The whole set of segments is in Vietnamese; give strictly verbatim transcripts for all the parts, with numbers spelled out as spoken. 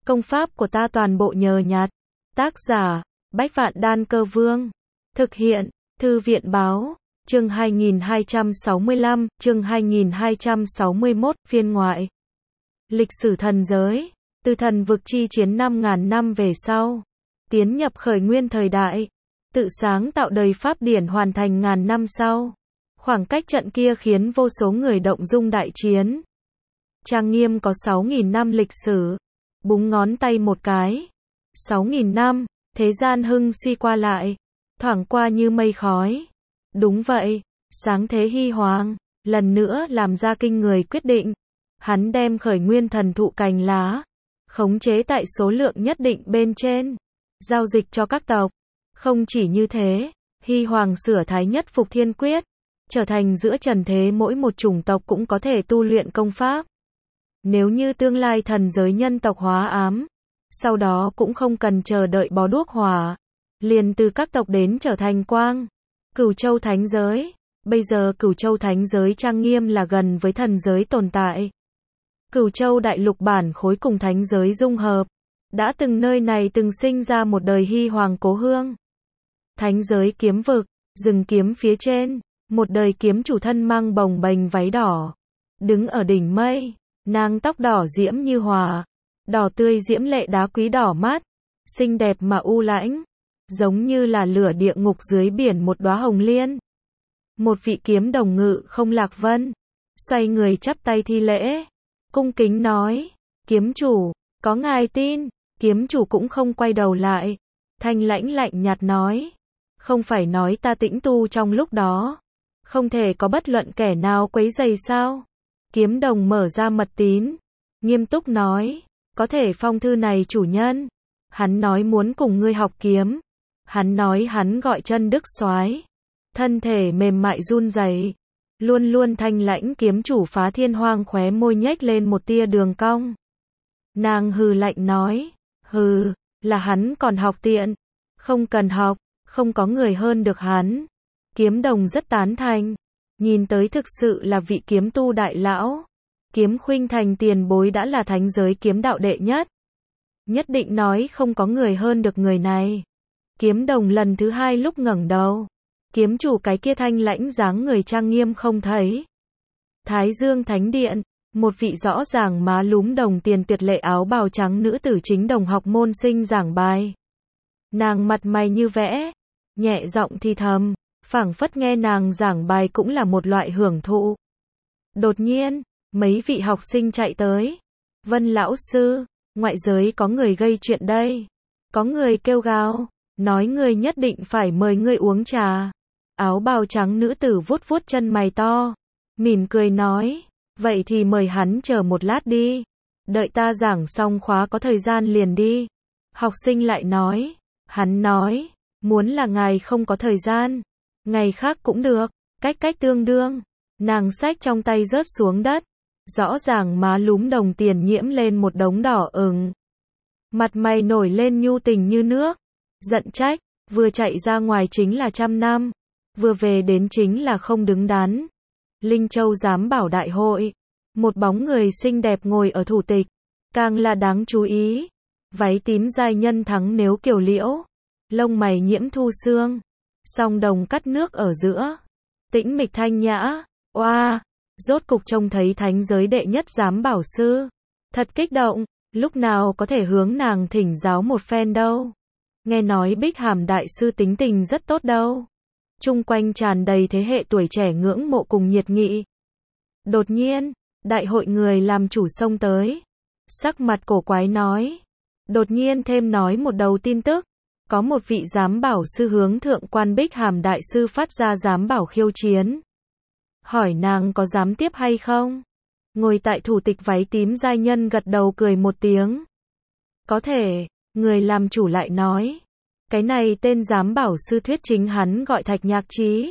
Công pháp của ta toàn bộ nhờ nhặt. Tác giả, Bách Vạn Đan Cơ Vương. Thực hiện, Thư viện Báo. Chương hai nghìn hai trăm sáu mươi lăm, chương hai nghìn hai trăm sáu mươi mốt, phiên ngoại. Lịch sử thần giới. Từ thần vực chi chiến năm ngàn năm về sau. Tiến nhập khởi nguyên thời đại. Tự sáng tạo đời pháp điển hoàn thành ngàn năm sau. Khoảng cách trận kia khiến vô số người động dung đại chiến. Trang Nghiêm có sáu nghìn năm lịch sử. Búng ngón tay một cái. sáu nghìn năm, thế gian hưng suy qua lại. Thoảng qua như mây khói. Đúng vậy, sáng thế hy hoàng, lần nữa làm ra kinh người quyết định. Hắn đem khởi nguyên thần thụ cành lá, khống chế tại số lượng nhất định bên trên, giao dịch cho các tộc. Không chỉ như thế, hy hoàng sửa thái nhất phục thiên quyết, trở thành giữa trần thế mỗi một chủng tộc cũng có thể tu luyện công pháp. Nếu như tương lai thần giới nhân tộc hóa ám, sau đó cũng không cần chờ đợi bó đuốc hỏa, liền từ các tộc đến trở thành quang. Cửu châu thánh giới, bây giờ cửu châu thánh giới trang nghiêm là gần với thần giới tồn tại. Cửu châu đại lục bản khối cùng thánh giới dung hợp, đã từng nơi này từng sinh ra một đời hy hoàng cố hương. Thánh giới kiếm vực, rừng kiếm phía trên, một đời kiếm chủ thân mang bồng bềnh váy đỏ, đứng ở đỉnh mây, nàng tóc đỏ diễm như hỏa, đỏ tươi diễm lệ đá quý đỏ mát, xinh đẹp mà u lãnh, giống như là lửa địa ngục dưới biển một đóa hồng liên. Một vị kiếm đồng ngự không lạc vân, xoay người chắp tay thi lễ, cung kính nói, kiếm chủ, có ngài tin. Kiếm chủ cũng không quay đầu lại, thanh lãnh lạnh nhạt nói, không phải nói ta tĩnh tu trong lúc đó, không thể có bất luận kẻ nào quấy rầy sao? Kiếm đồng mở ra mật tín, nghiêm túc nói, có thể phong thư này chủ nhân, hắn nói muốn cùng ngươi học kiếm, hắn nói hắn gọi chân đức soái, thân thể mềm mại run rẩy, luôn luôn thanh lãnh kiếm chủ Phá Thiên Hoang khóe môi nhếch lên một tia đường cong. Nàng hừ lạnh nói, hừ, là hắn còn học tiện, không cần học, không có người hơn được hắn. Kiếm đồng rất tán thành, nhìn tới thực sự là vị kiếm tu đại lão. Kiếm khuynh thành tiền bối đã là thánh giới kiếm đạo đệ nhất, nhất định nói không có người hơn được người này. Kiếm đồng lần thứ hai lúc ngẩng đầu, kiếm chủ cái kia thanh lãnh dáng người trang nghiêm không thấy. Thái Dương Thánh Điện, một vị rõ ràng má lúm đồng tiền tuyệt lệ áo bào trắng nữ tử chính đồng học môn sinh giảng bài. Nàng mặt mày như vẽ, nhẹ giọng thì thầm, phảng phất nghe nàng giảng bài cũng là một loại hưởng thụ. Đột nhiên, mấy vị học sinh chạy tới. Vân lão sư, ngoại giới có người gây chuyện đây. Có người kêu gào, nói người nhất định phải mời ngươi uống trà. Áo bào trắng nữ tử vuốt vuốt chân mày to, mỉm cười nói, vậy thì mời hắn chờ một lát đi. Đợi ta giảng xong khóa có thời gian liền đi. Học sinh lại nói, hắn nói, muốn là ngài không có thời gian, ngày khác cũng được, cách cách tương đương. Nàng xách trong tay rớt xuống đất, rõ ràng má lúm đồng tiền nhiễm lên một đống đỏ ửng. Mặt mày nổi lên nhu tình như nước, giận trách, vừa chạy ra ngoài chính là trăm năm, vừa về đến chính là không đứng đắn. Linh Châu giám bảo đại hội, một bóng người xinh đẹp ngồi ở thủ tịch, càng là đáng chú ý. Váy tím giai nhân thắng nếu kiều liễu, lông mày nhiễm thu sương, song đồng cắt nước ở giữa, tĩnh mịch thanh nhã. Oa, rốt cục trông thấy thánh giới đệ nhất giám bảo sư, thật kích động, lúc nào có thể hướng nàng thỉnh giáo một phen đâu. Nghe nói Bích Hàm đại sư tính tình rất tốt đâu. Chung quanh tràn đầy thế hệ tuổi trẻ ngưỡng mộ cùng nhiệt nghị. Đột nhiên, đại hội người làm chủ xông tới, sắc mặt cổ quái nói, đột nhiên thêm nói một đầu tin tức, có một vị giám bảo sư hướng thượng quan Bích Hàm đại sư phát ra giám bảo khiêu chiến, hỏi nàng có dám tiếp hay không. Ngồi tại thủ tịch váy tím giai nhân gật đầu cười một tiếng, có thể. Người làm chủ lại nói, cái này tên giám bảo sư thuyết chính hắn gọi Thạch Nhạc Chí.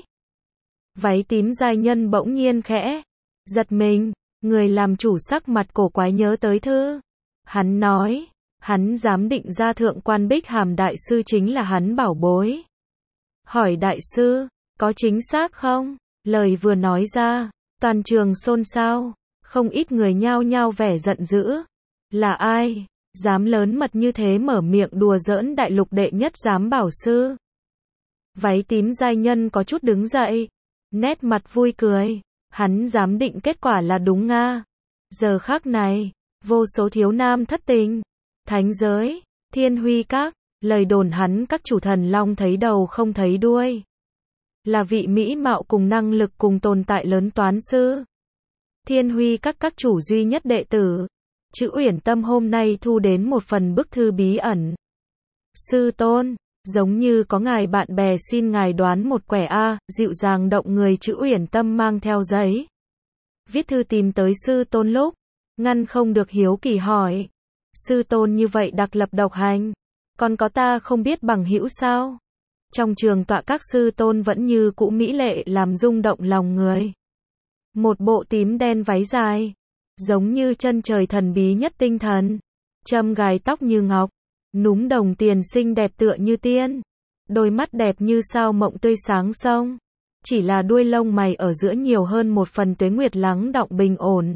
Váy tím giai nhân bỗng nhiên khẽ giật mình, người làm chủ sắc mặt cổ quái nhớ tới thư. Hắn nói, hắn dám định ra thượng quan Bích Hàm đại sư chính là hắn bảo bối. Hỏi đại sư, có chính xác không? Lời vừa nói ra, toàn trường xôn xao, không ít người nhao nhao vẻ giận dữ. Là ai? dám lớn mật như thế mở miệng đùa giỡn đại lục đệ nhất giám bảo sư. Váy tím giai nhân có chút đứng dậy, nét mặt vui cười, hắn giám định kết quả là đúng nga. Giờ khắc này, vô số thiếu nam thất tình, thánh giới, thiên huy các, lời đồn hắn các chủ thần long thấy đầu không thấy đuôi. Là vị mỹ mạo cùng năng lực cùng tồn tại lớn toán sư. Thiên huy các các chủ duy nhất đệ tử. Chữ Uyển Tâm hôm nay thu đến một phần bức thư bí ẩn. Sư tôn, giống như có ngài bạn bè xin ngài đoán một quẻ A, dịu dàng động người chữ Uyển Tâm mang theo giấy. Viết thư tìm tới sư tôn lúc, ngăn không được hiếu kỳ hỏi. Sư tôn như vậy đặc lập độc hành, còn có ta không biết bằng hữu sao? Trong trường tọa các sư tôn vẫn như cũ mỹ lệ làm rung động lòng người. Một bộ tím đen váy dài, giống như chân trời thần bí nhất tinh thần. Châm gài tóc như ngọc, núm đồng tiền xinh đẹp tựa như tiên. Đôi mắt đẹp như sao mộng tươi sáng sông. Chỉ là đuôi lông mày ở giữa nhiều hơn một phần tuế nguyệt lắng đọng bình ổn.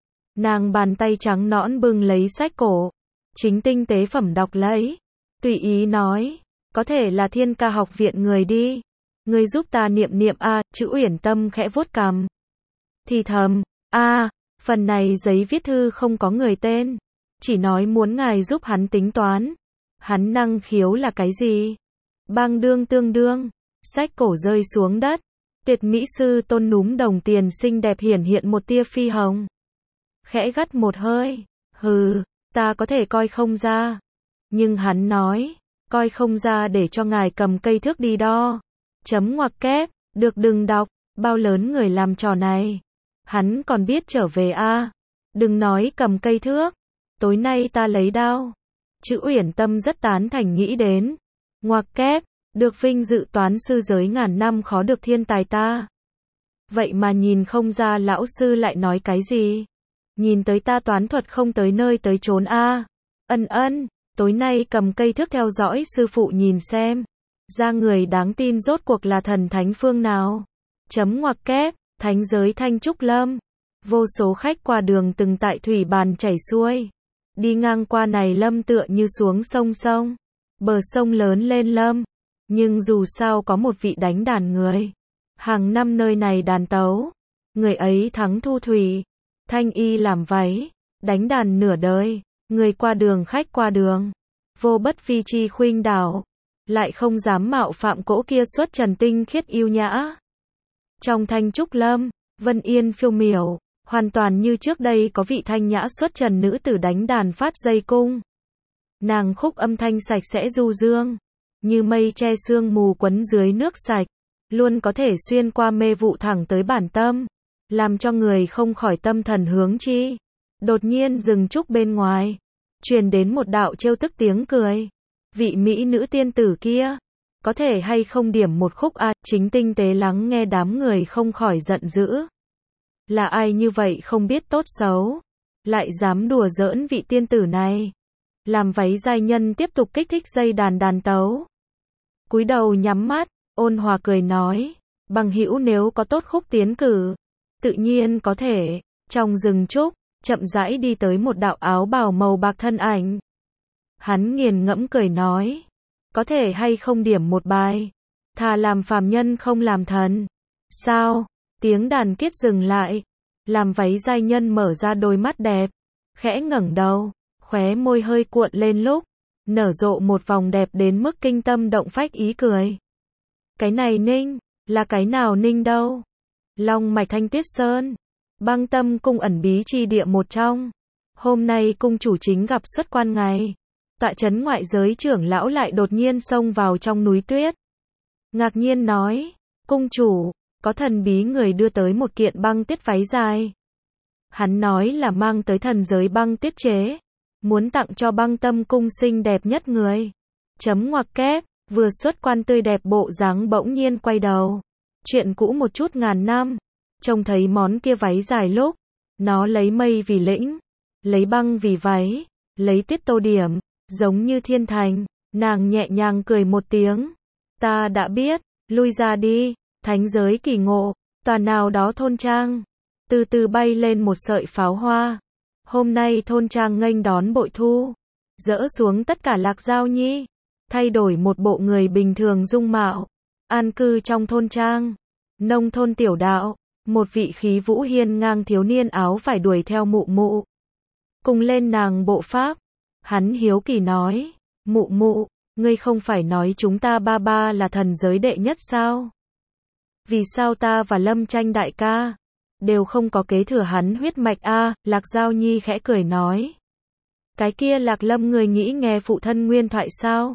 Nàng bàn tay trắng nõn bưng lấy sách cổ, chính tinh tế phẩm đọc lấy, tùy ý nói, có thể là Thiên Ca học viện người đi. Người giúp ta niệm niệm a, chữ Uyển Tâm khẽ vuốt cằm. Thì thầm, a, phần này giấy viết thư không có người tên, chỉ nói muốn ngài giúp hắn tính toán. Hắn năng khiếu là cái gì? Bang đương tương đương, sách cổ rơi xuống đất. Tuyệt mỹ sư tôn núm đồng tiền xinh đẹp hiển hiện một tia phi hồng. Khẽ gắt một hơi, hừ, ta có thể coi không ra. Nhưng hắn nói, coi không ra để cho ngài cầm cây thước đi đo. Chấm ngoặc kép, được đừng đọc, bao lớn người làm trò này. Hắn còn biết trở về a. Đừng nói cầm cây thước, tối nay ta lấy đao. Chữ Uyển Tâm rất tán thành nghĩ đến. Ngoặc kép, được vinh dự toán sư giới ngàn năm khó được thiên tài ta. Vậy mà nhìn không ra lão sư lại nói cái gì. Nhìn tới ta toán thuật không tới nơi tới chốn a. Ân ân, tối nay cầm cây thước theo dõi sư phụ nhìn xem. Ra người đáng tin rốt cuộc là thần thánh phương nào. Chấm ngoặc kép, thánh giới Thanh Trúc Lâm. Vô số khách qua đường từng tại thủy bàn chảy xuôi. Đi ngang qua này lâm tựa như xuống sông sông. Bờ sông lớn lên lâm. Nhưng dù sao có một vị đánh đàn người. Hàng năm nơi này đàn tấu. Người ấy thắng thu thủy. Thanh y làm váy. Đánh đàn nửa đời. Người qua đường khách qua đường. Vô bất phi chi khuynh đảo. Lại không dám mạo phạm cỗ kia xuất trần tinh khiết yêu nhã. Trong Thanh Trúc Lâm, Vân Yên phiêu miểu. Hoàn toàn như trước đây có vị thanh nhã xuất trần nữ tử đánh đàn phát dây cung. Nàng khúc âm thanh sạch sẽ du dương. Như mây che sương mù quấn dưới nước sạch. Luôn có thể xuyên qua mê vụ thẳng tới bản tâm. Làm cho người không khỏi tâm thần hướng chi. Đột nhiên rừng trúc bên ngoài. Truyền đến một đạo trêu tức tiếng cười. Vị mỹ nữ tiên tử kia. Có thể hay không điểm một khúc a, chính tinh tế lắng nghe đám người không khỏi giận dữ. Là ai như vậy không biết tốt xấu. Lại dám đùa giỡn vị tiên tử này. Làm váy giai nhân tiếp tục kích thích dây đàn đàn tấu. Cúi đầu nhắm mắt, ôn hòa cười nói. Bằng hữu nếu có tốt khúc tiến cử. Tự nhiên có thể, trong rừng trúc, chậm rãi đi tới một đạo áo bào màu bạc thân ảnh. Hắn nghiền ngẫm cười nói. Có thể hay không điểm một bài. Thà làm phàm nhân không làm thần. Sao? Tiếng đàn kết dừng lại. Làm váy giai nhân mở ra đôi mắt đẹp. Khẽ ngẩng đầu. Khóe môi hơi cuộn lên lúc. Nở rộ một vòng đẹp đến mức kinh tâm động phách ý cười. Cái này Ninh. Là cái nào Ninh đâu? Long mạch Thanh Tuyết Sơn. Băng Tâm cung ẩn bí chi địa một trong. Hôm nay cung chủ chính gặp xuất quan ngày. Tại trấn ngoại giới trưởng lão lại đột nhiên xông vào trong núi tuyết. Ngạc nhiên nói, cung chủ, có thần bí người đưa tới một kiện băng tuyết váy dài. Hắn nói là mang tới thần giới băng tuyết chế. Muốn tặng cho Băng Tâm cung xinh đẹp nhất người. Chấm ngoặc kép, vừa xuất quan tươi đẹp bộ dáng bỗng nhiên quay đầu. Chuyện cũ một chút ngàn năm. Trông thấy món kia váy dài lúc. Nó lấy mây vì lĩnh. Lấy băng vì váy. Lấy tuyết tô điểm. Giống như thiên thành. Nàng nhẹ nhàng cười một tiếng. Ta đã biết. Lui ra đi. Thánh giới kỳ ngộ. Tòa nào đó thôn trang. Từ từ bay lên một sợi pháo hoa. Hôm nay thôn trang nghênh đón bội thu. dỡ xuống tất cả Lạc Giao Nhi, thay đổi một bộ người bình thường dung mạo, an cư trong thôn trang, nông thôn tiểu đạo, một vị khí vũ hiên ngang thiếu niên áo phải đuổi theo mụ mụ. Cùng lên nàng bộ pháp, hắn hiếu kỳ nói, mụ mụ, ngươi không phải nói chúng ta ba ba là thần giới đệ nhất sao? Vì sao ta và Lâm Tranh đại ca đều không có kế thừa hắn huyết mạch a? Lạc Giao Nhi khẽ cười nói. Cái kia Lạc Lâm người nghĩ nghe phụ thân nguyên thoại sao?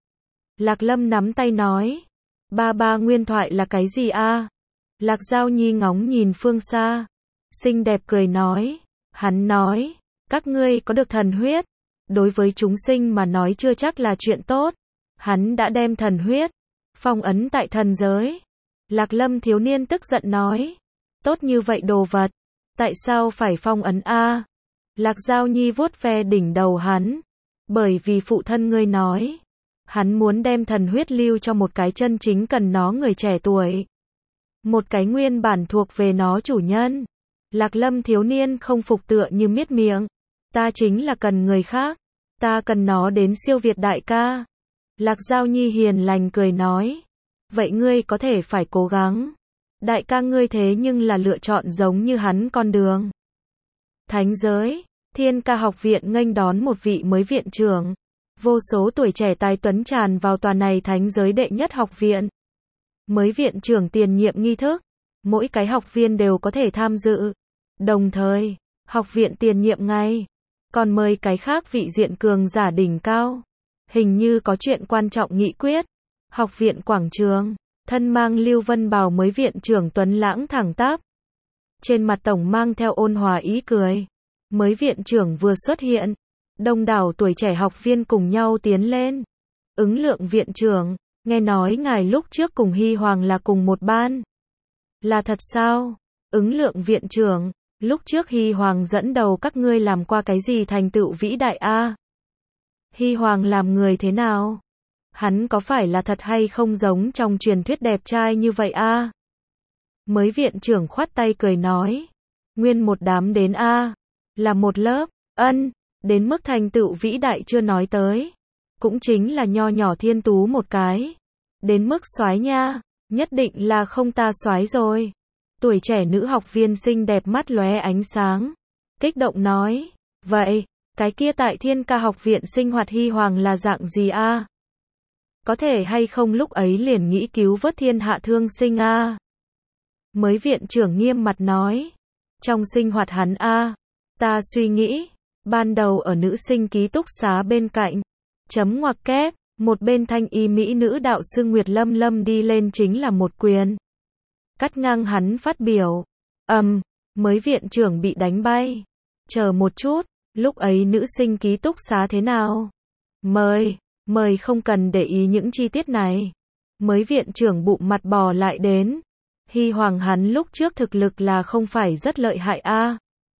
Lạc Lâm nắm tay nói. Ba ba nguyên thoại là cái gì a? Lạc Giao Nhi ngóng nhìn phương xa, xinh đẹp cười nói. Hắn nói, các ngươi có được thần huyết, đối với chúng sinh mà nói chưa chắc là chuyện tốt. Hắn đã đem thần huyết phong ấn tại thần giới. Lạc Lâm thiếu niên tức giận nói. Tốt như vậy đồ vật, tại sao phải phong ấn a? Lạc Giao Nhi vuốt ve đỉnh đầu hắn. Bởi vì phụ thân ngươi nói, hắn muốn đem thần huyết lưu cho một cái chân chính cần nó người trẻ tuổi. Một cái nguyên bản thuộc về nó chủ nhân. Lạc Lâm thiếu niên không phục tựa như miết miệng. Ta chính là cần người khác. Ta cần nó đến siêu việt đại ca. Lạc Giao Nhi hiền lành cười nói. Vậy ngươi có thể phải cố gắng. Đại ca ngươi thế nhưng là lựa chọn giống như hắn con đường. Thánh giới, Thiên Ca học viện nghênh đón một vị mới viện trưởng. Vô số tuổi trẻ tài tuấn tràn vào tòa này thánh giới đệ nhất học viện. Mới viện trưởng tiền nhiệm nghi thức, mỗi cái học viên đều có thể tham dự. Đồng thời, học viện tiền nhiệm ngay, còn mời cái khác vị diện cường giả đỉnh cao. Hình như có chuyện quan trọng nghị quyết. Học viện quảng trường, thân mang lưu vân bào mới viện trưởng tuấn lãng thẳng tắp. Trên mặt tổng mang theo ôn hòa ý cười. Mới viện trưởng vừa xuất hiện, đông đảo tuổi trẻ học viên cùng nhau tiến lên. Ứng Lượng viện trưởng, nghe nói ngài lúc trước cùng Hy Hoàng là cùng một ban. Là thật sao? Ứng Lượng viện trưởng, lúc trước Hy Hoàng dẫn đầu các ngươi làm qua cái gì thành tựu vĩ đại a? Hy Hoàng làm người thế nào? Hắn có phải là thật hay không giống trong truyền thuyết đẹp trai như vậy a? Mới viện trưởng khoát tay cười nói. Nguyên một đám đến a. Là một lớp, ân, đến mức thành tựu vĩ đại chưa nói tới. Cũng chính là nho nhỏ thiên tú một cái. Đến mức soái nha, nhất định là không ta soái rồi. Tuổi trẻ nữ học viên xinh đẹp mắt lóe ánh sáng. Kích động nói, vậy, cái kia tại Thiên Ca học viện sinh hoạt Hy Hoàng là dạng gì a? Có thể hay không lúc ấy liền nghĩ cứu vớt thiên hạ thương sinh a? Mới viện trưởng nghiêm mặt nói. Trong sinh hoạt hắn a, ta suy nghĩ, ban đầu ở nữ sinh ký túc xá bên cạnh, chấm ngoặc kép, một bên thanh y mỹ nữ đạo sư Nguyệt Lâm Lâm đi lên chính là một quyền. Cắt ngang hắn phát biểu. Ầm, um, mới viện trưởng bị đánh bay. Chờ một chút, lúc ấy nữ sinh ký túc xá thế nào? Mời, mời không cần để ý những chi tiết này. Mới viện trưởng bụng mặt bò lại đến. Hy Hoàng hắn lúc trước thực lực là không phải rất lợi hại a.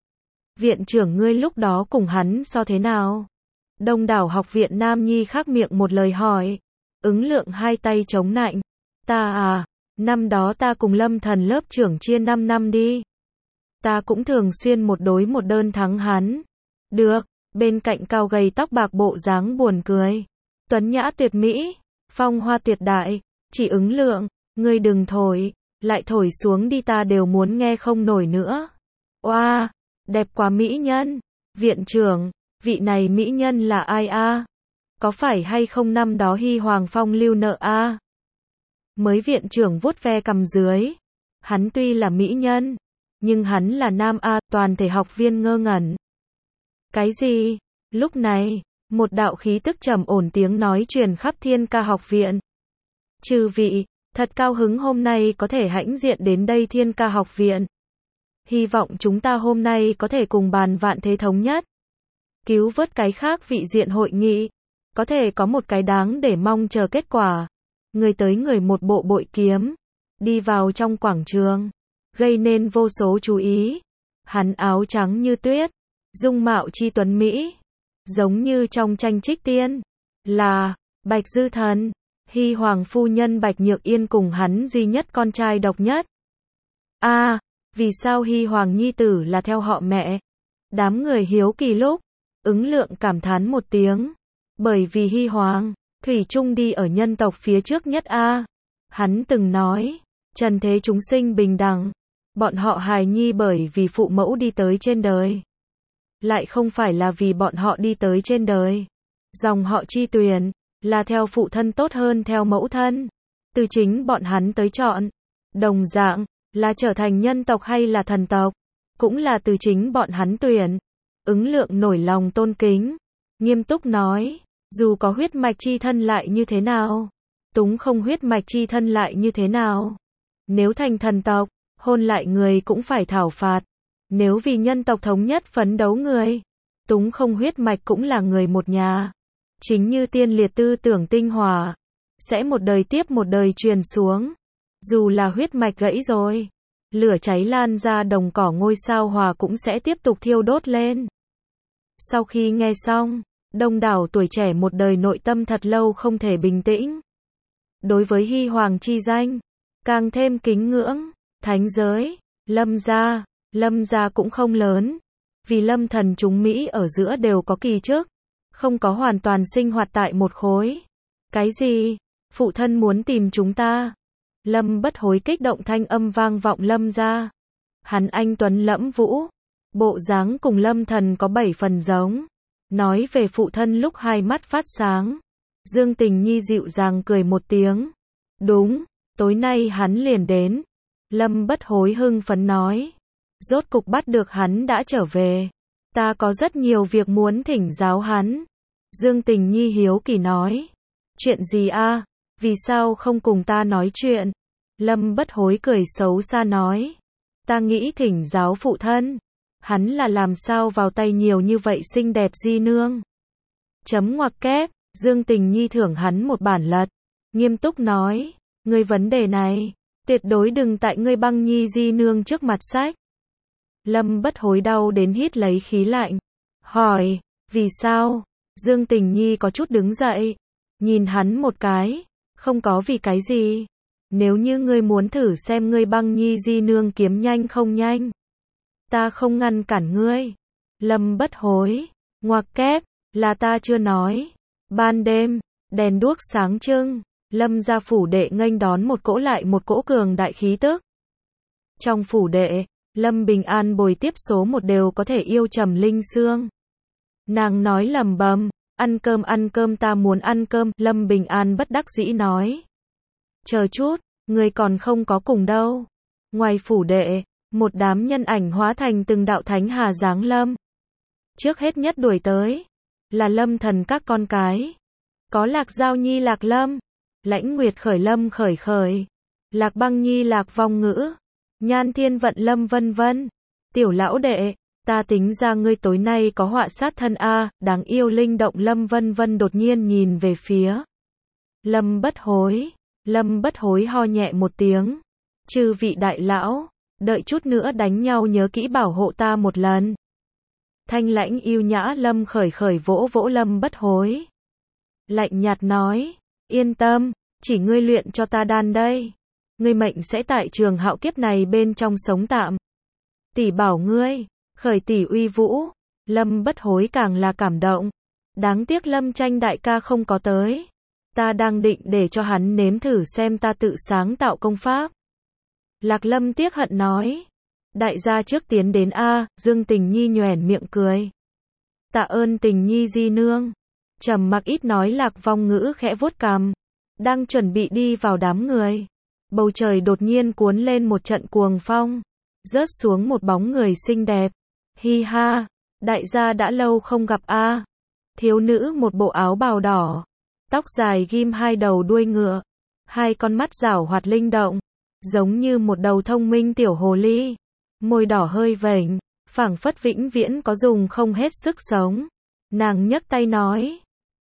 Viện trưởng ngươi lúc đó cùng hắn so thế nào? Đông đảo học viện nam nhi khác miệng một lời hỏi. Ứng Lượng hai tay chống nạnh. Ta à, năm đó ta cùng Lâm Thần lớp trưởng chia năm năm đi. Ta cũng thường xuyên một đối một đơn thắng hắn. Được, bên cạnh cao gầy tóc bạc bộ dáng buồn cười. Tuấn nhã tuyệt mỹ, phong hoa tuyệt đại, chỉ Ứng Lượng, ngươi đừng thổi, lại thổi xuống đi ta đều muốn nghe không nổi nữa. Oa, đẹp quá mỹ nhân. Viện trưởng, vị này mỹ nhân là ai a? Có phải hay không năm đó Hy Hoàng phong lưu nợ a? Mới viện trưởng vuốt ve cằm dưới. Hắn tuy là mỹ nhân, nhưng hắn là nam a, toàn thể học viên ngơ ngẩn. Cái gì? Lúc này, một đạo khí tức trầm ổn tiếng nói truyền khắp Thiên Ca học viện. Chư vị, thật cao hứng hôm nay có thể hãnh diện đến đây Thiên Ca học viện. Hy vọng chúng ta hôm nay có thể cùng bàn vạn thế thống nhất. Cứu vớt cái khác vị diện hội nghị. Có thể có một cái đáng để mong chờ kết quả. Người tới người một bộ bội kiếm. Đi vào trong quảng trường. Gây nên vô số chú ý. Hắn áo trắng như tuyết. Dung mạo chi tuấn Mỹ. Giống như trong tranh trích tiên. Là Bạch Dư Thần. Hy Hoàng phu nhân Bạch Nhược Yên cùng hắn duy nhất con trai độc nhất. A, à, vì sao Hy Hoàng nhi tử là theo họ mẹ? Đám người hiếu kỳ lúc Ứng Lượng cảm thán một tiếng. Bởi vì Hy Hoàng, thủy chung đi ở nhân tộc phía trước nhất a. Hắn từng nói, trần thế chúng sinh bình đẳng. Bọn họ hài nhi bởi vì phụ mẫu đi tới trên đời. Lại không phải là vì bọn họ đi tới trên đời. Dòng họ chi tuyển, là theo phụ thân tốt hơn theo mẫu thân. Từ chính bọn hắn tới chọn. Đồng dạng, là trở thành nhân tộc hay là thần tộc. Cũng là từ chính bọn hắn tuyển. Ứng Lượng nổi lòng tôn kính. Nghiêm túc nói, dù có huyết mạch chi thân lại như thế nào. Túng không huyết mạch chi thân lại như thế nào. Nếu thành thần tộc, hôn lại người cũng phải thảo phạt. Nếu vì nhân tộc thống nhất phấn đấu người, túng không huyết mạch cũng là người một nhà. Chính như tiên liệt tư tưởng tinh hòa, sẽ một đời tiếp một đời truyền xuống. Dù là huyết mạch gãy rồi, lửa cháy lan ra đồng cỏ ngôi sao hòa cũng sẽ tiếp tục thiêu đốt lên. Sau khi nghe xong, đông đảo tuổi trẻ một đời nội tâm thật lâu không thể bình tĩnh. Đối với Hy Hoàng chi danh, càng thêm kính ngưỡng. Thánh giới, Lâm gia, Lâm gia cũng không lớn. Vì Lâm thần chúng Mỹ ở giữa đều có kỳ trước, không có hoàn toàn sinh hoạt tại một khối. Cái gì? Phụ thân muốn tìm chúng ta. Lâm Bất Hối kích động thanh âm vang vọng Lâm gia. Hắn anh tuấn lẫm vũ, bộ dáng cùng Lâm thần có bảy phần giống. Nói về phụ thân lúc hai mắt phát sáng. Dương Tình Nhi dịu dàng cười một tiếng. Đúng, tối nay hắn liền đến. Lâm Bất Hối hưng phấn nói. Rốt cục bắt được hắn đã trở về. Ta có rất nhiều việc muốn thỉnh giáo hắn. Dương Tình Nhi hiếu kỳ nói. Chuyện gì a? Vì sao không cùng ta nói chuyện? Lâm Bất Hối cười xấu xa nói. Ta nghĩ thỉnh giáo phụ thân. Hắn là làm sao vào tay nhiều như vậy xinh đẹp di nương. Chấm ngoặc kép, Dương Tình Nhi thưởng hắn một bản lật. Nghiêm túc nói. Ngươi vấn đề này, tuyệt đối đừng tại ngươi băng nhi di nương trước mặt sách. Lâm Bất Hối đau đến hít lấy khí lạnh. Hỏi, vì sao? Dương Tình Nhi có chút đứng dậy. Nhìn hắn một cái. Không có vì cái gì. Nếu như ngươi muốn thử xem ngươi băng nhi di nương kiếm nhanh không nhanh. Ta không ngăn cản ngươi. Lâm Bất Hối. Ngoặc kép, là ta chưa nói. Ban đêm, đèn đuốc sáng trưng. Lâm gia phủ đệ nghênh đón một cỗ lại một cỗ cường đại khí tức. Trong phủ đệ, Lâm Bình An bồi tiếp số một đều có thể yêu trầm linh xương. Nàng nói lẩm bẩm, ăn cơm ăn cơm ta muốn ăn cơm. Lâm Bình An bất đắc dĩ nói. Chờ chút, người còn không có cùng đâu. Ngoài phủ đệ, một đám nhân ảnh hóa thành từng đạo thánh hà giáng lâm. Trước hết nhất đuổi tới, là Lâm thần các con cái. Có Lạc Giao Nhi Lạc Lâm, Lãnh Nguyệt Khởi Lâm Khởi Khởi, Lạc Băng Nhi Lạc Vong Ngữ, Nhan Thiên Vận Lâm vân vân. Tiểu lão đệ, ta tính ra ngươi tối nay có họa sát thân a, đáng yêu linh động Lâm vân vân đột nhiên nhìn về phía Lâm Bất Hối. Lâm Bất Hối ho nhẹ một tiếng. Chư vị đại lão, đợi chút nữa đánh nhau nhớ kỹ bảo hộ ta một lần. Thanh lãnh yêu nhã Lâm Khởi Khởi vỗ vỗ Lâm Bất Hối. Lạnh nhạt nói, yên tâm, chỉ ngươi luyện cho ta đan đây. Ngươi mệnh sẽ tại trường hạo kiếp này bên trong sống tạm. Tỷ bảo ngươi, Khởi tỷ uy vũ. Lâm Bất Hối càng là cảm động. Đáng tiếc Lâm Tranh đại ca không có tới. Ta đang định để cho hắn nếm thử xem ta tự sáng tạo công pháp. Lạc Lâm tiếc hận nói. Đại gia trước tiến đến a. Dương Tình Nhi nhoẻn miệng cười. Tạ ơn Tình Nhi di nương. Trầm mặc ít nói Lạc Vong Ngữ khẽ vuốt cằm. Đang chuẩn bị đi vào đám người. Bầu trời đột nhiên cuốn lên một trận cuồng phong. Rớt xuống một bóng người xinh đẹp. Hi ha, đại gia đã lâu không gặp a. Thiếu nữ một bộ áo bào đỏ. Tóc dài ghim hai đầu đuôi ngựa. Hai con mắt rảo hoạt linh động. Giống như một đầu thông minh tiểu hồ ly. Môi đỏ hơi vểnh. Phảng phất vĩnh viễn có dùng không hết sức sống. Nàng nhấc tay nói.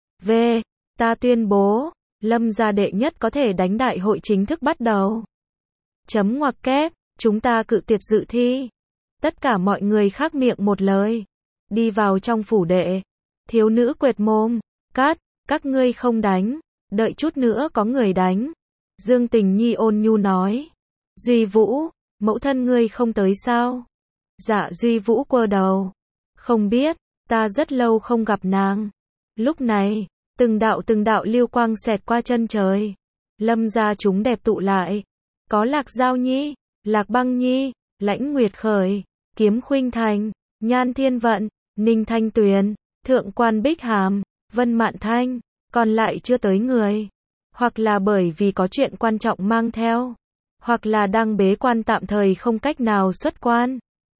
Về, ta tuyên bố. Lâm gia đệ nhất có thể đánh đại hội chính thức bắt đầu. Chấm ngoặc kép, chúng ta cự tuyệt dự thi. Tất cả mọi người khác miệng một lời. Đi vào trong phủ đệ. Thiếu nữ quệt mồm. Cát, các ngươi không đánh. Đợi chút nữa có người đánh. Dương Tình Nhi ôn nhu nói. Duy Vũ, mẫu thân ngươi không tới sao? Dạ Duy Vũ quơ đầu. Không biết, ta rất lâu không gặp nàng. Lúc này, từng đạo từng đạo lưu quang xẹt qua chân trời. Lâm gia chúng đẹp tụ lại. Có Lạc Giao Nhi, Lạc Băng Nhi, Lãnh Nguyệt Khởi, Kiếm Khuynh Thành, Nhan Thiên Vận, Ninh Thanh Tuyền, Thượng Quan Bích Hàm, Vân Mạn Thanh, còn lại chưa tới người. Hoặc là bởi vì có chuyện quan trọng mang theo, hoặc là đang bế quan tạm thời không cách nào xuất quan.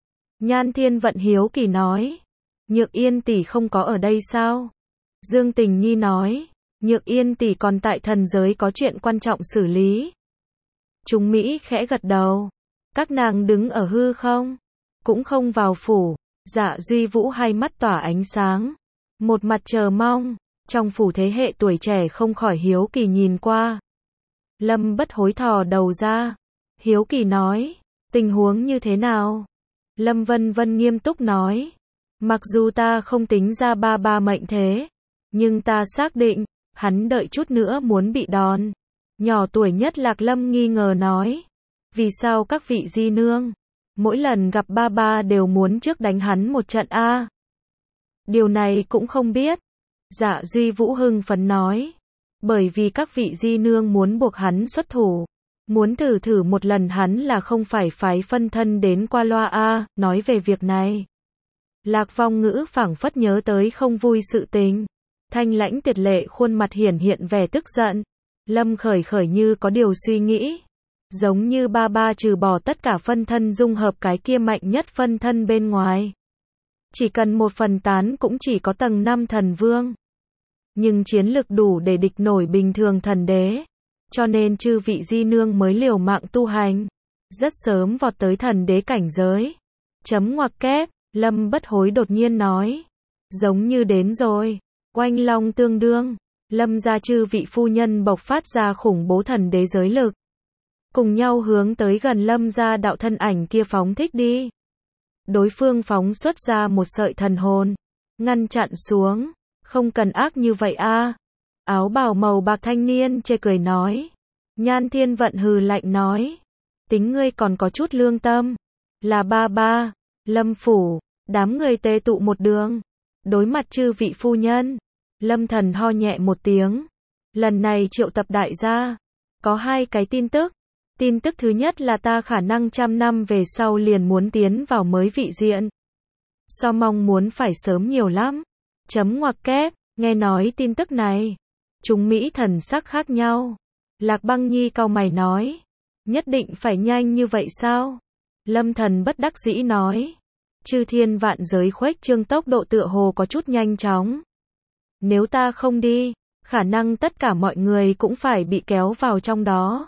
Nhan Thiên Vận hiếu kỳ nói, Nhược Yên tỷ không có ở đây sao? Dương Tình Nhi nói, Nhược Yên tỷ còn tại thần giới có chuyện quan trọng xử lý. Chúng Mỹ khẽ gật đầu. Các nàng đứng ở hư không, cũng không vào phủ. Dạ Duy Vũ hai mắt tỏa ánh sáng, một mặt chờ mong. Trong phủ thế hệ tuổi trẻ không khỏi hiếu kỳ nhìn qua. Lâm Bất Hối thò đầu ra, hiếu kỳ nói, tình huống như thế nào? Lâm Vân Vân nghiêm túc nói, mặc dù ta không tính ra ba ba mệnh thế, nhưng ta xác định, hắn đợi chút nữa muốn bị đòn. Nhỏ tuổi nhất Lạc Lâm nghi ngờ nói, vì sao các vị di nương, mỗi lần gặp ba ba đều muốn trước đánh hắn một trận a? Điều này cũng không biết. Dạ Duy Vũ hưng phấn nói, bởi vì các vị di nương muốn buộc hắn xuất thủ, muốn thử thử một lần hắn là không phải phái phân thân đến qua loa a. Nói về việc này, Lạc Phong Ngữ phảng phất nhớ tới không vui sự tình. Thanh lãnh tuyệt lệ khuôn mặt hiển hiện vẻ tức giận. Lâm Khởi Khởi như có điều suy nghĩ, giống như ba ba trừ bỏ tất cả phân thân dung hợp cái kia mạnh nhất phân thân bên ngoài, chỉ cần một phần tán cũng chỉ có tầng năm thần vương. Nhưng chiến lực đủ để địch nổi bình thường thần đế, cho nên chư vị di nương mới liều mạng tu hành, rất sớm vọt tới thần đế cảnh giới. Chấm ngoặc kép, Lâm Bất Hối đột nhiên nói, giống như đến rồi. Oanh long tương đương, Lâm gia chư vị phu nhân bộc phát ra khủng bố thần đế giới lực, cùng nhau hướng tới gần Lâm gia đạo thân ảnh kia phóng thích đi. Đối phương phóng xuất ra một sợi thần hồn, ngăn chặn xuống. Không cần ác như vậy a. Áo bào màu bạc thanh niên chê cười nói. Nhan Thiên Vận hừ lạnh nói, tính ngươi còn có chút lương tâm. Là ba ba, Lâm phủ, đám người tề tụ một đường. Đối mặt chư vị phu nhân, Lâm Thần ho nhẹ một tiếng. Lần này triệu tập đại gia, có hai cái tin tức. Tin tức thứ nhất là ta khả năng trăm năm về sau liền muốn tiến vào mới vị diện. So mong muốn phải sớm nhiều lắm. Chấm ngoặc kép, nghe nói tin tức này, chúng Mỹ thần sắc khác nhau. Lạc Băng Nhi cau mày nói, nhất định phải nhanh như vậy sao? Lâm Thần bất đắc dĩ nói, chư thiên vạn giới khuếch trương tốc độ tựa hồ có chút nhanh chóng. Nếu ta không đi, khả năng tất cả mọi người cũng phải bị kéo vào trong đó.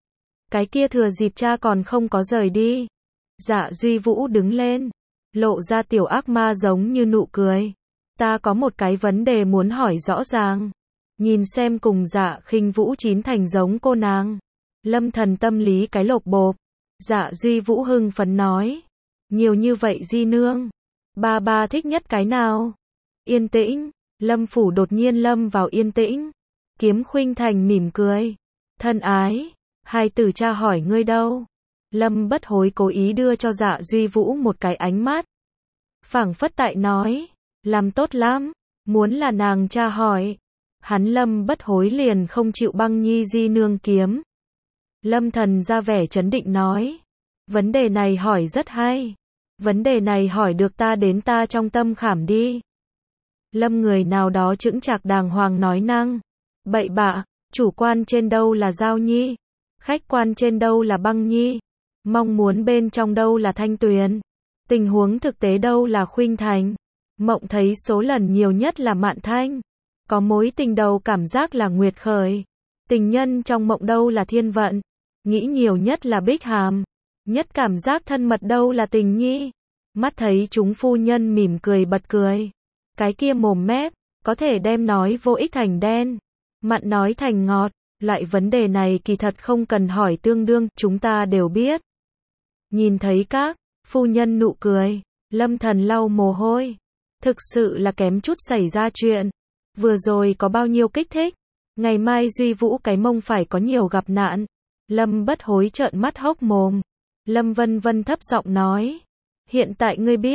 Cái kia thừa dịp cha còn không có rời đi. Dạ Duy Vũ đứng lên, lộ ra tiểu ác ma giống như nụ cười. Ta có một cái vấn đề muốn hỏi rõ ràng. Nhìn xem cùng Dạ Khinh Vũ chín thành giống cô nàng. Lâm Thần tâm lý cái lộp bộp. Dạ Duy Vũ hưng phấn nói, nhiều như vậy di nương, ba ba thích nhất cái nào? Yên tĩnh. Lâm phủ đột nhiên lâm vào yên tĩnh. Kiếm Khuynh Thành mỉm cười, thân ái, hai tử cha hỏi ngươi đâu? Lâm Bất Hối cố ý đưa cho Dạ Duy Vũ một cái ánh mắt, phảng phất tại nói, làm tốt lắm. Muốn là nàng cha hỏi, hắn Lâm Bất Hối liền không chịu Băng Nhi di nương kiếm. Lâm Thần ra vẻ trấn định nói, vấn đề này hỏi rất hay. Vấn đề này hỏi được ta đến ta trong tâm khảm đi. Lâm người nào đó chững chạc đàng hoàng nói năng, bậy bạ, chủ quan trên đâu là Giao Nhi, khách quan trên đâu là Băng Nhi, mong muốn bên trong đâu là Thanh Tuyền, tình huống thực tế đâu là Khuynh Thành, mộng thấy số lần nhiều nhất là Mạn Thanh, có mối tình đầu cảm giác là Nguyệt Khởi, tình nhân trong mộng đâu là Thiên Vận, nghĩ nhiều nhất là Bích Hàm, nhất cảm giác thân mật đâu là Tình Nhi. Mắt thấy chúng phu nhân mỉm cười bật cười, cái kia mồm mép, có thể đem nói vô ích thành đen, mặn nói thành ngọt, loại vấn đề này kỳ thật không cần hỏi tương đương, chúng ta đều biết. Nhìn thấy các phu nhân nụ cười, Lâm Thần lau mồ hôi, thực sự là kém chút xảy ra chuyện. Vừa rồi có bao nhiêu kích thích, ngày mai Duy Vũ cái mông phải có nhiều gặp nạn. Lâm Bất Hối trợn mắt hốc mồm. Lâm Vân Vân thấp giọng nói, hiện tại ngươi biết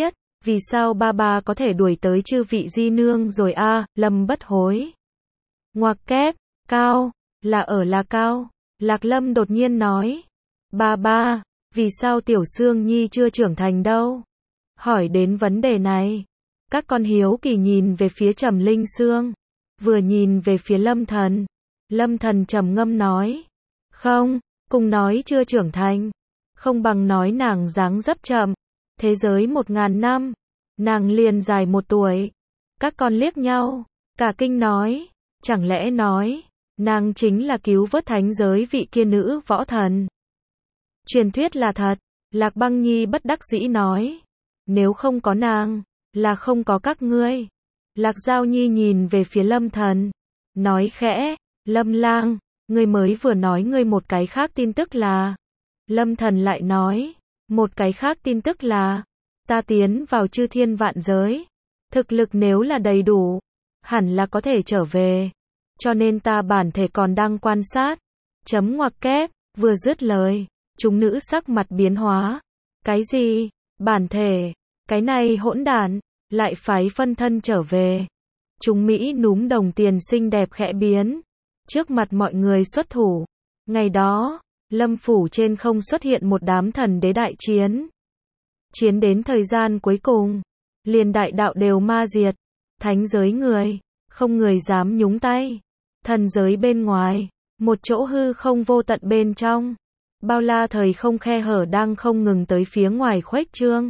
Vì sao ba ba có thể đuổi tới chư vị di nương rồi a? Lâm bất hối. Ngoặc kép, cao, là ở là cao. Lạc Lâm đột nhiên nói. Ba ba, vì sao Tiểu Sương Nhi chưa trưởng thành đâu? Hỏi đến vấn đề này, các con hiếu kỳ nhìn về phía Trầm Linh Sương, vừa nhìn về phía Lâm Thần. Lâm Thần trầm ngâm nói. Không, cùng nói chưa trưởng thành, không bằng nói nàng dáng dấp chậm. Thế giới một ngàn năm, nàng liền dài một tuổi. Các con liếc nhau, cả kinh nói, chẳng lẽ nói, nàng chính là cứu vớt thánh giới vị kia nữ võ thần. Truyền thuyết là thật, Lạc Băng Nhi bất đắc dĩ nói. Nếu không có nàng, là không có các ngươi. Lạc Giao Nhi nhìn về phía Lâm Thần, nói khẽ, Lâm lang, ngươi mới vừa nói ngươi một cái khác tin tức là. Lâm Thần lại nói, một cái khác tin tức là, ta tiến vào chư thiên vạn giới. Thực lực nếu là đầy đủ, hẳn là có thể trở về. Cho nên ta bản thể còn đang quan sát. Chấm ngoặc kép, vừa dứt lời, chúng nữ sắc mặt biến hóa. Cái gì? Bản thể? Cái này hỗn đản, lại phái phân thân trở về. Chúng Mỹ núm đồng tiền xinh đẹp khẽ biến. Trước mặt mọi người xuất thủ. Ngày đó, Lâm phủ trên không xuất hiện một đám thần đế đại chiến. Chiến đến thời gian cuối cùng, liền đại đạo đều ma diệt. Thánh giới người, không người dám nhúng tay. Thần giới bên ngoài, một chỗ hư không vô tận bên trong. Bao la thời không khe hở đang không ngừng tới phía ngoài khuếch trương.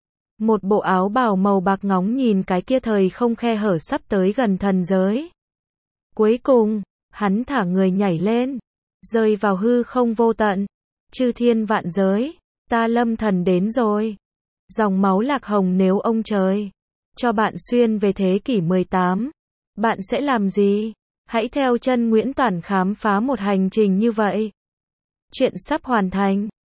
Một bộ áo bào màu bạc ngóng nhìn cái kia thời không khe hở sắp tới gần thần giới. Cuối cùng, hắn thả người nhảy lên, rơi vào hư không vô tận. Chư thiên vạn giới, ta Lâm Thần đến rồi. Dòng máu Lạc Hồng, nếu ông trời cho bạn xuyên về thế kỷ mười tám, bạn sẽ làm gì? Hãy theo chân Nguyễn Toản khám phá một hành trình như vậy. Chuyện sắp hoàn thành.